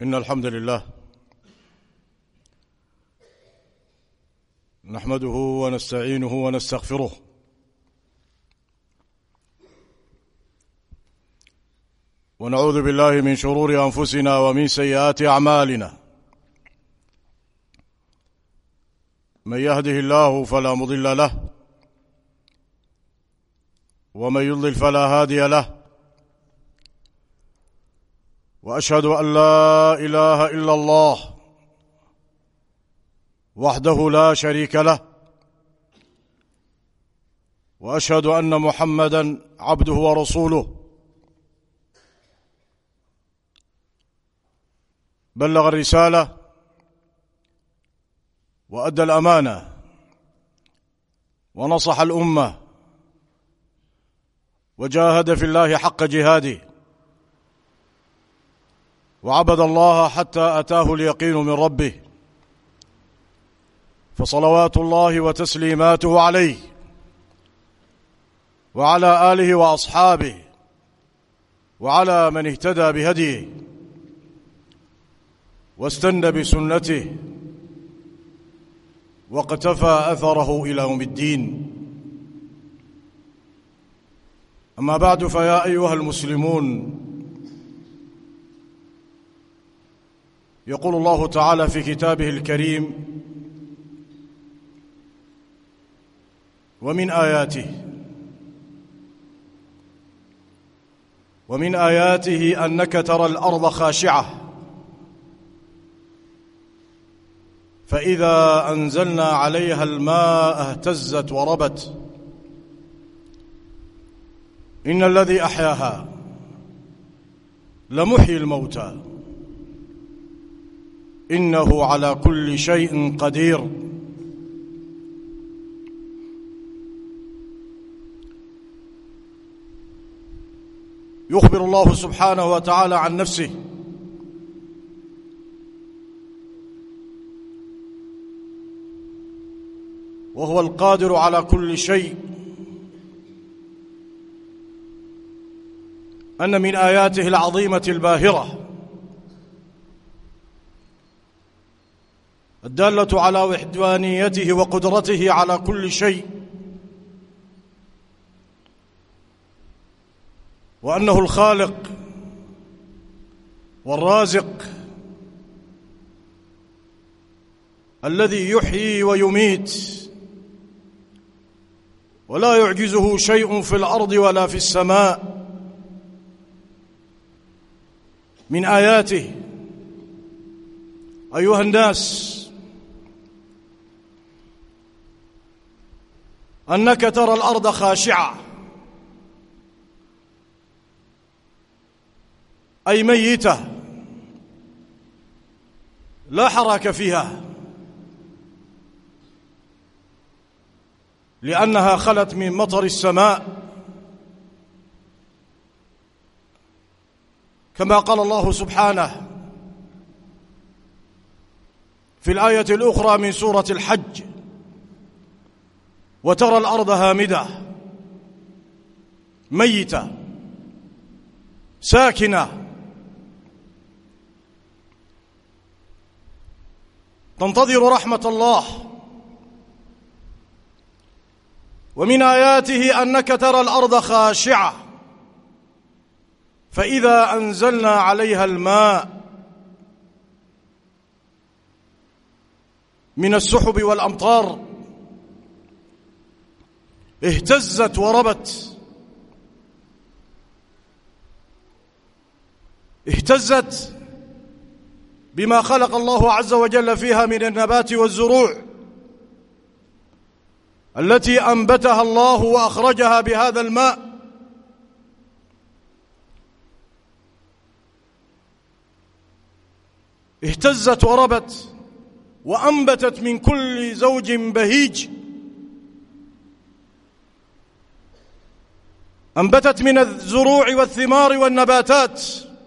إن الحمد لله نحمده ونستعينه ونستغفره ونعوذ بالله من شرور أنفسنا ومن سيئات أعمالنا. من يهده الله فلا مضل له ومن يضلل فلا هادي له، وأشهد أن لا إله إلا الله وحده لا شريك له، وأشهد أن محمدًا عبده ورسوله. بلغ الرسالة وأدى الأمانة ونصح الأمة وجاهد في الله حق جهاده، وعبد الله حتى أتاه اليقين من ربه، فصلوات الله وتسليماته عليه وعلى آله وأصحابه وعلى من اهتدى بهديه واستنى بسنته واقتفى أثره إلى يوم الدين. أما بعد، فيا أيها المسلمون، يقول الله تعالى في كتابه الكريم: ومن آياته أنك ترى الأرض خاشعة فإذا أنزلنا عليها الماء اهتزت وربت إن الذي أحياها لمحيي الموتى إنه على كل شيء قدير. يخبر الله سبحانه وتعالى عن نفسه وهو القادر على كل شيء، أن من آياته العظيمة الباهرة الدالة على وحدانيته وقدرته على كل شيء، وأنه الخالق والرازق الذي يحيي ويميت، ولا يعجزه شيء في الأرض ولا في السماء. من آياته أيها الناس أنك ترى الأرض خاشعة، أي ميتة لا حراك فيها، لأنها خلت من مطر السماء، كما قال الله سبحانه في الآية الأخرى من سورة الحج: وترى الأرض هامدة ميتة ساكنة تنتظر رحمة الله. ومن آياته أنك ترى الأرض خاشعة فإذا أنزلنا عليها الماء من السحب والأمطار اهتزت وربت. اهتزت بما خلق الله عز وجل فيها من النبات والزروع التي أنبتها الله وأخرجها بهذا الماء. اهتزت وربت وأنبتت من كل زوج بهيج، أنبتت من الزروع والثمار والنباتات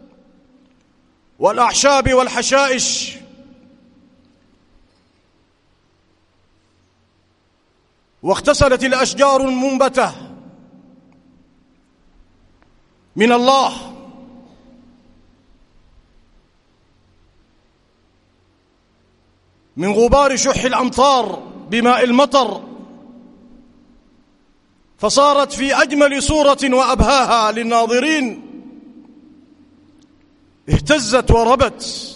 والأعشاب والحشائش، واغتسلت الأشجار المنبتة من الله من غبار شح الأمطار بماء المطر، فصارت في أجمل صورة وأبهاها للناظرين، اهتزت وربت،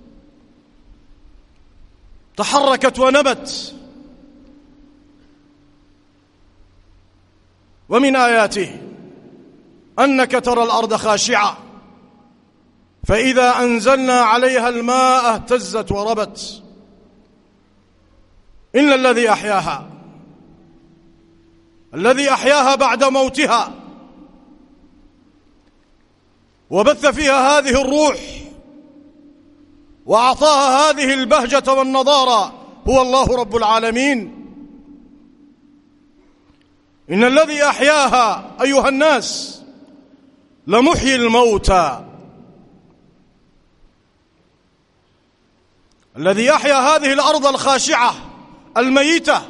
تحركت ونبت. ومن آياته أنك ترى الأرض خاشعة فإذا أنزلنا عليها الماء اهتزت وربت. إن الذي أحياها، الذي أحياها بعد موتها وبث فيها هذه الروح وأعطاها هذه البهجة والنضارة هو الله رب العالمين. إن الذي أحياها أيها الناس لمحيي الموتى. الذي أحيا هذه الأرض الخاشعة الميتة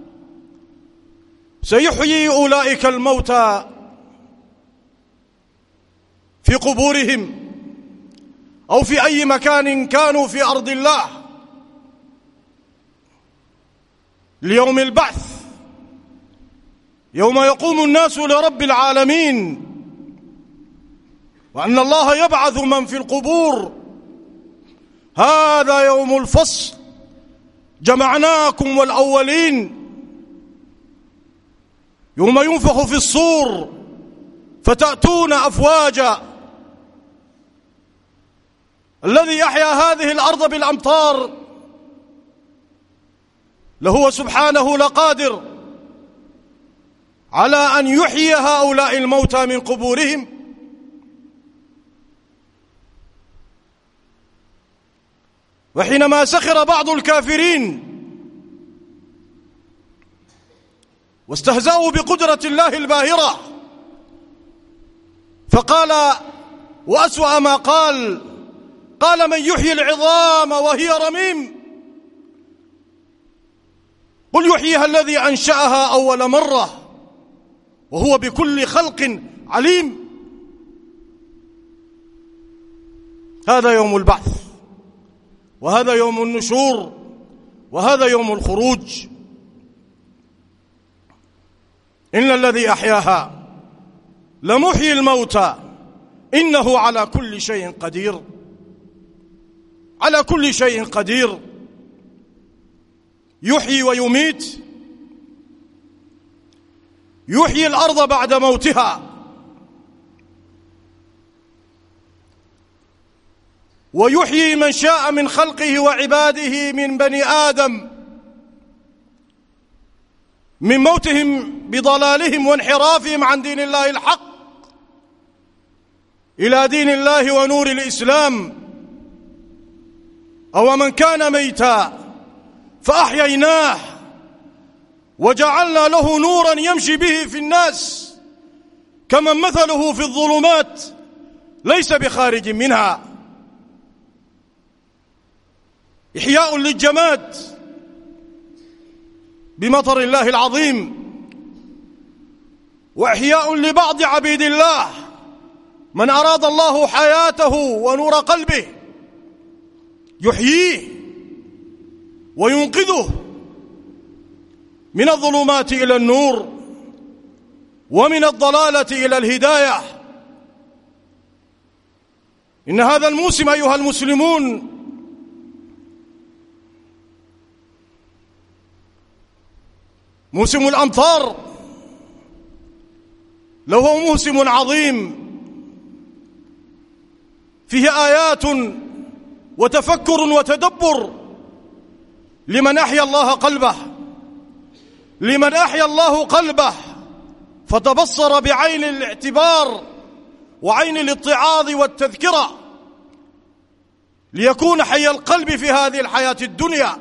سيحيي أولئك الموتى في قبورهم أو في أي مكان كانوا في أرض الله ليوم البعث، يوم يقوم الناس لرب العالمين، وأن الله يبعث من في القبور. هذا يوم الفصل، جمعناكم والأولين. يوم ينفخ في الصور فتأتون أفواجا. الذي أحيا هذه الأرض بالأمطار لهو سبحانه لقادر على أن يحيي هؤلاء الموتى من قبورهم. وحينما سخر بعض الكافرين واستهزأوا بقدرة الله الباهرة فقال وأسوأ ما قال من يحيي العظام وهي رميم؟ قل يحييها الذي أنشأها أول مرة وهو بكل خلق عليم. هذا يوم البعث، وهذا يوم النشور، وهذا يوم الخروج. إن الذي أحياها لمحيي الموتى إنه على كل شيء قدير. على كل شيء قدير، يحيي ويميت. يحيي الأرض بعد موتها، ويحيي من شاء من خلقه وعباده من بني آدم من موتهم بضلالهم وانحرافهم عن دين الله الحق إلى دين الله ونور الإسلام. أو من كان ميتا فأحييناه وجعلنا له نورا يمشي به في الناس كمن مثله في الظلمات ليس بخارج منها. إحياء للجماد بمطر الله العظيم، وإحياء لبعض عبيد الله من أراد الله حياته ونور قلبه يحييه وينقذه من الظلمات إلى النور ومن الضلالة إلى الهداية. إن هذا الموسم أيها المسلمون موسم الأمطار، له موسم عظيم فيه آيات وتفكر وتدبر لمن أحيا الله قلبه، لمن أحيا الله قلبه فتبصر بعين الاعتبار وعين الاتعاظ والتذكرة، ليكون حي القلب في هذه الحياة الدنيا،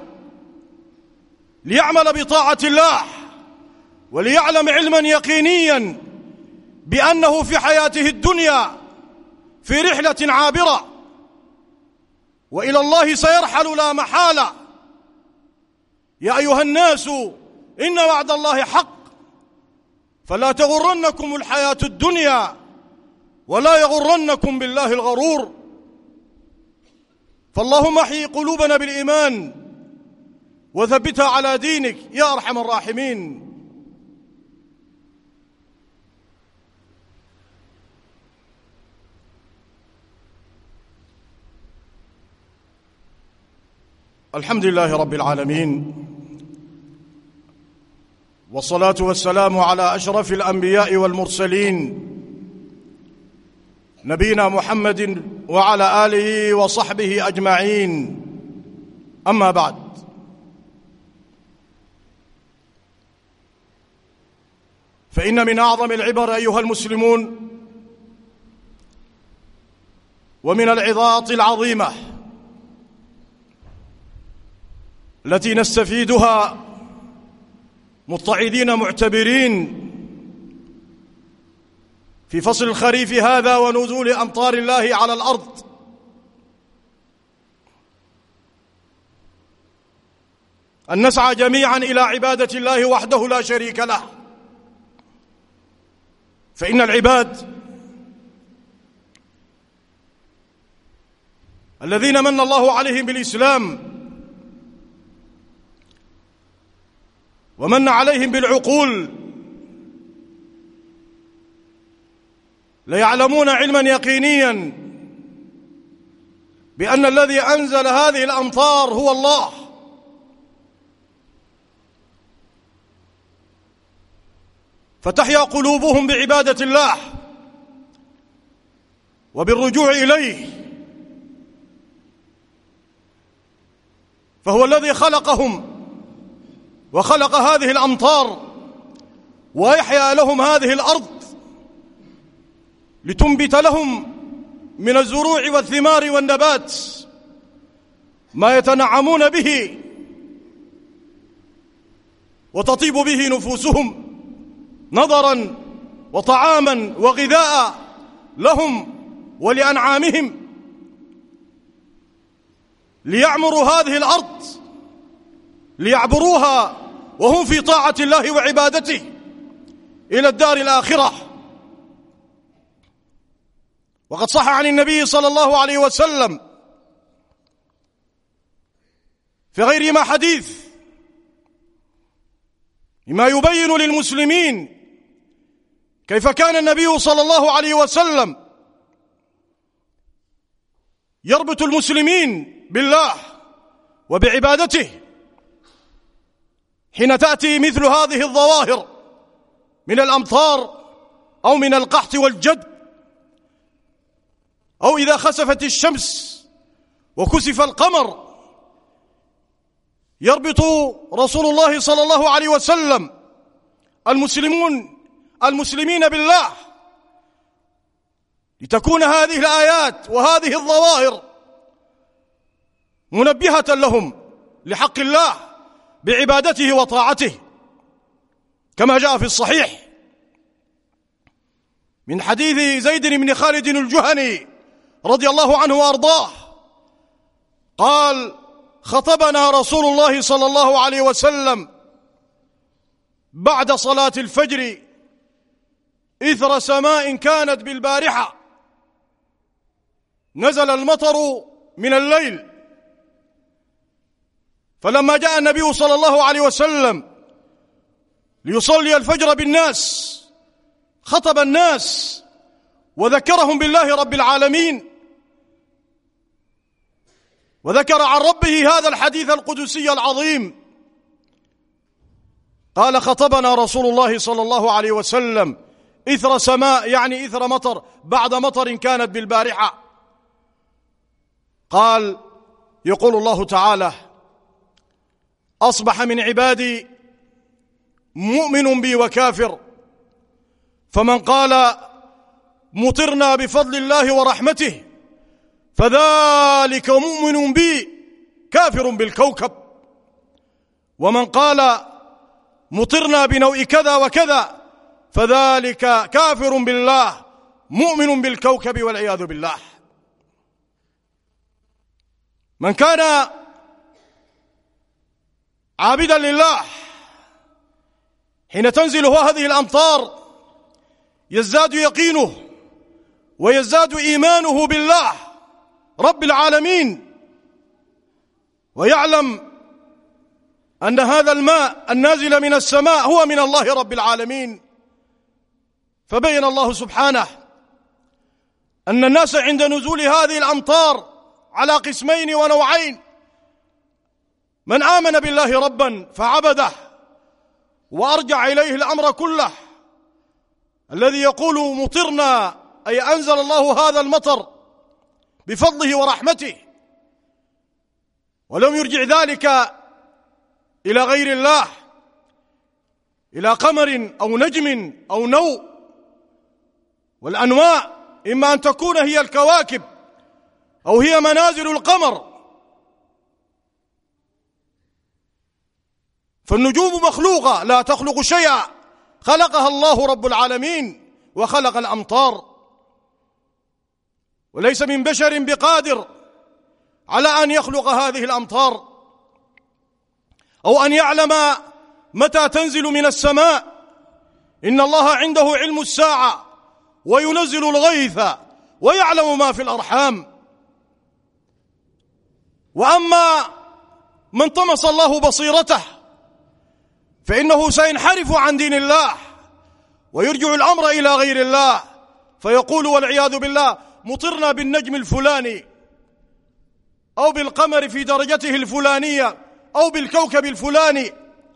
ليعمل بطاعة الله، وليعلم علما يقينيا بأنه في حياته الدنيا في رحلة عابرة، وإلى الله سيرحل لا محالة. يا أيها الناس إن وعد الله حق فلا تغرنكم الحياة الدنيا ولا يغرنكم بالله الغرور. فاللهم احيي قلوبنا بالإيمان وثبتها على دينك يا أرحم الراحمين. الحمد لله رب العالمين، والصلاة والسلام على أشرف الأنبياء والمرسلين نبينا محمد وعلى آله وصحبه أجمعين. أما بعد، فإن من أعظم العبر أيها المسلمون ومن العظات العظيمة التي نستفيدها متعظين معتبرين في فصل الخريف هذا ونزول أمطار الله على الأرض، أن نسعى جميعا إلى عبادة الله وحده لا شريك له. فإن العباد الذين من الله عليهم بالإسلام ومن عليهم بالعقول ليعلمون علما يقينيا بأن الذي أنزل هذه الأمطار هو الله، فتحيا قلوبهم بعبادة الله وبالرجوع إليه، فهو الذي خلقهم وخلق هذه الأمطار ويحيا لهم هذه الأرض لتنبت لهم من الزروع والثمار والنبات ما يتنعمون به وتطيب به نفوسهم نظرا وطعاما وغذاء لهم ولأنعامهم، ليعمروا هذه الأرض ليعبروها وهم في طاعة الله وعبادته إلى الدار الآخرة. وقد صح عن النبي صلى الله عليه وسلم في غير ما حديث مما يبين للمسلمين كيف كان النبي صلى الله عليه وسلم يربط المسلمين بالله وبعبادته حين تأتي مثل هذه الظواهر من الأمطار أو من القحط والجد، أو إذا خسفت الشمس وكسف القمر، يربط رسول الله صلى الله عليه وسلم المسلمين بالله لتكون هذه الآيات وهذه الظواهر منبهة لهم لحق الله بعبادته وطاعته، كما جاء في الصحيح من حديث زيد بن خالد الجهني رضي الله عنه وأرضاه قال: خطبنا رسول الله صلى الله عليه وسلم بعد صلاة الفجر إثر سماء كانت بالبارحة، نزل المطر من الليل، فلما جاء النبي صلى الله عليه وسلم ليصلي الفجر بالناس خطب الناس وذكرهم بالله رب العالمين، وذكر عن ربه هذا الحديث القدسي العظيم، قال: خطبنا رسول الله صلى الله عليه وسلم إثر سماء، يعني إثر مطر، بعد مطر كانت بالبارحة. قال: يقول الله تعالى: أصبح من عبادي مؤمن بي وكافر، فمن قال مطرنا بفضل الله ورحمته فذلك مؤمن بي كافر بالكوكب، ومن قال مطرنا بنوء كذا وكذا فذلك كافر بالله مؤمن بالكوكب والعياذ بالله. من كان عابدا لله حين تنزل هذه الأمطار يزداد يقينه ويزداد إيمانه بالله رب العالمين، ويعلم أن هذا الماء النازل من السماء هو من الله رب العالمين. فبين الله سبحانه أن الناس عند نزول هذه الأمطار على قسمين ونوعين: من آمن بالله ربا فعبده وأرجع إليه الأمر كله، الذي يقول مطرنا أي أنزل الله هذا المطر بفضله ورحمته، ولم يرجع ذلك إلى غير الله، إلى قمر أو نجم أو نوء. والأنواع إما أن تكون هي الكواكب أو هي منازل القمر، فالنجوم مخلوقة لا تخلق شيئا، خلقها الله رب العالمين وخلق الأمطار، وليس من بشر بقادر على أن يخلق هذه الأمطار أو أن يعلم متى تنزل من السماء. إن الله عنده علم الساعة وينزل الغيث ويعلم ما في الأرحام. وأما من طمس الله بصيرته فإنه سينحرف عن دين الله ويرجع الأمر إلى غير الله، فيقول والعياذ بالله مطرنا بالنجم الفلاني أو بالقمر في درجته الفلانية أو بالكوكب الفلاني،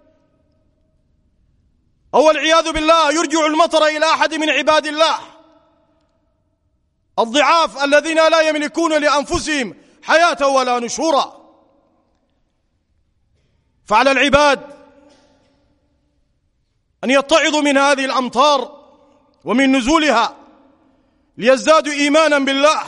أو والعياذ بالله يرجع المطر إلى أحد من عباد الله الضعاف الذين لا يملكون لأنفسهم حياة ولا نشورا. فعلى العباد أن يتعظوا من هذه الأمطار ومن نزولها ليزدادوا إيمانا بالله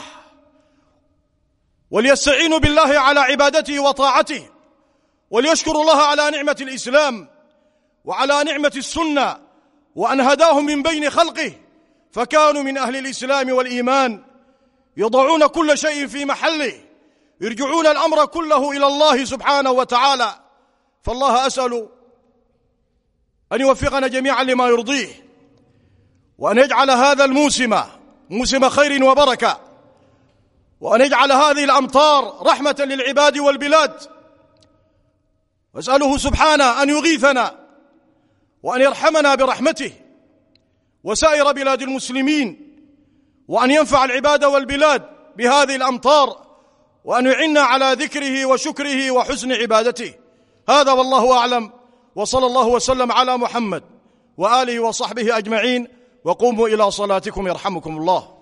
وليستعينوا بالله على عبادته وطاعته، وليشكروا الله على نعمة الإسلام وعلى نعمة السنة، وأن هداهم من بين خلقه فكانوا من أهل الإسلام والإيمان، يضعون كل شيء في محله، يرجعون الأمر كله إلى الله سبحانه وتعالى. فالله أسأل أن يوفقنا جميعا لما يرضيه، وأن يجعل هذا الموسم موسم خير وبركة، وأن يجعل هذه الأمطار رحمة للعباد والبلاد. وأسأله سبحانه أن يغيثنا وأن يرحمنا برحمته وسائر بلاد المسلمين، وأن ينفع العباد والبلاد بهذه الأمطار، وأن يعنا على ذكره وشكره وحسن عبادته. هذا والله أعلم، وصلى الله وسلم على محمد وآله وصحبه أجمعين، وقوموا إلى صلاتكم يرحمكم الله.